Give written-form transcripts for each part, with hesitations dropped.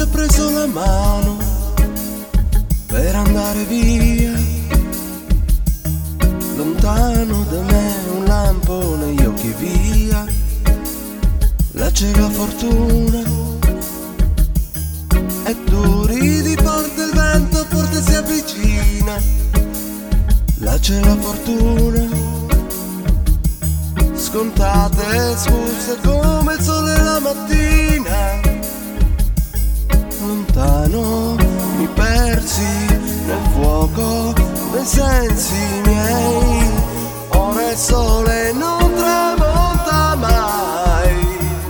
ha preso la mano per andare via. Lontano da me un lampo negli occhi, via. La cieca fortuna e tu ridi forte, il vento forte si avvicina. La cieca fortuna, scontate scuse come il sole la mattina. Lontano mi persi nel fuoco dei sensi miei. Ora il sole non tramonta mai,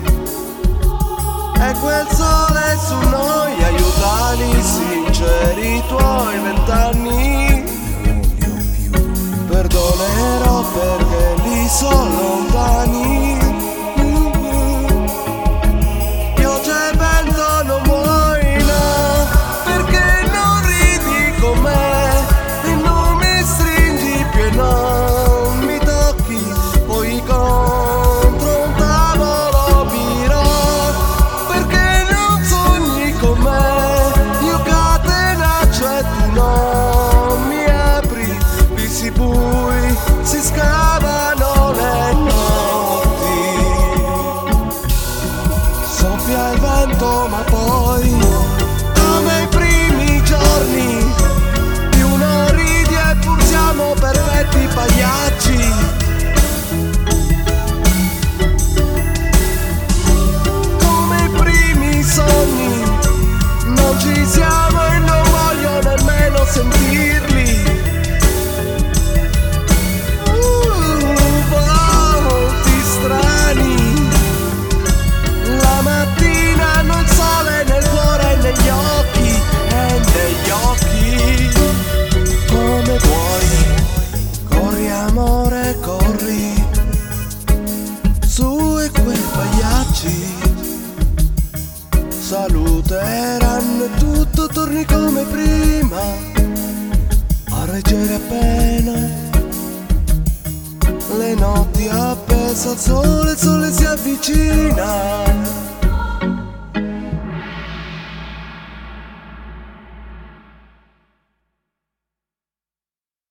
e quel sole su noi aiutani sinceri i tuoi 20 anni. Perdonerò perché li sono lontani. Pioggia e vento non vuoi, no, perché non ridi con me e non mi stringi più e non mi tocchi. Poi contro un tavolo birò, perché non sogni con me. Io catenaccio e tu non mi apri. Visi bui si scavano le notti. Soffia il vento ma poi, come i primi giorni, più non ridi e pur siamo perfetti pagliacci. Come i primi sogni, non ci siamo e non voglio nemmeno sentirli. Volti strani, la mattina hanno il sole nel cuore e negli occhi, e negli occhi. Come vuoi, corri amore, corri, su e quei pagliacci saluteranno e tutto torni come prima, a reggere appena le notti appese al sole, il sole si avvicina.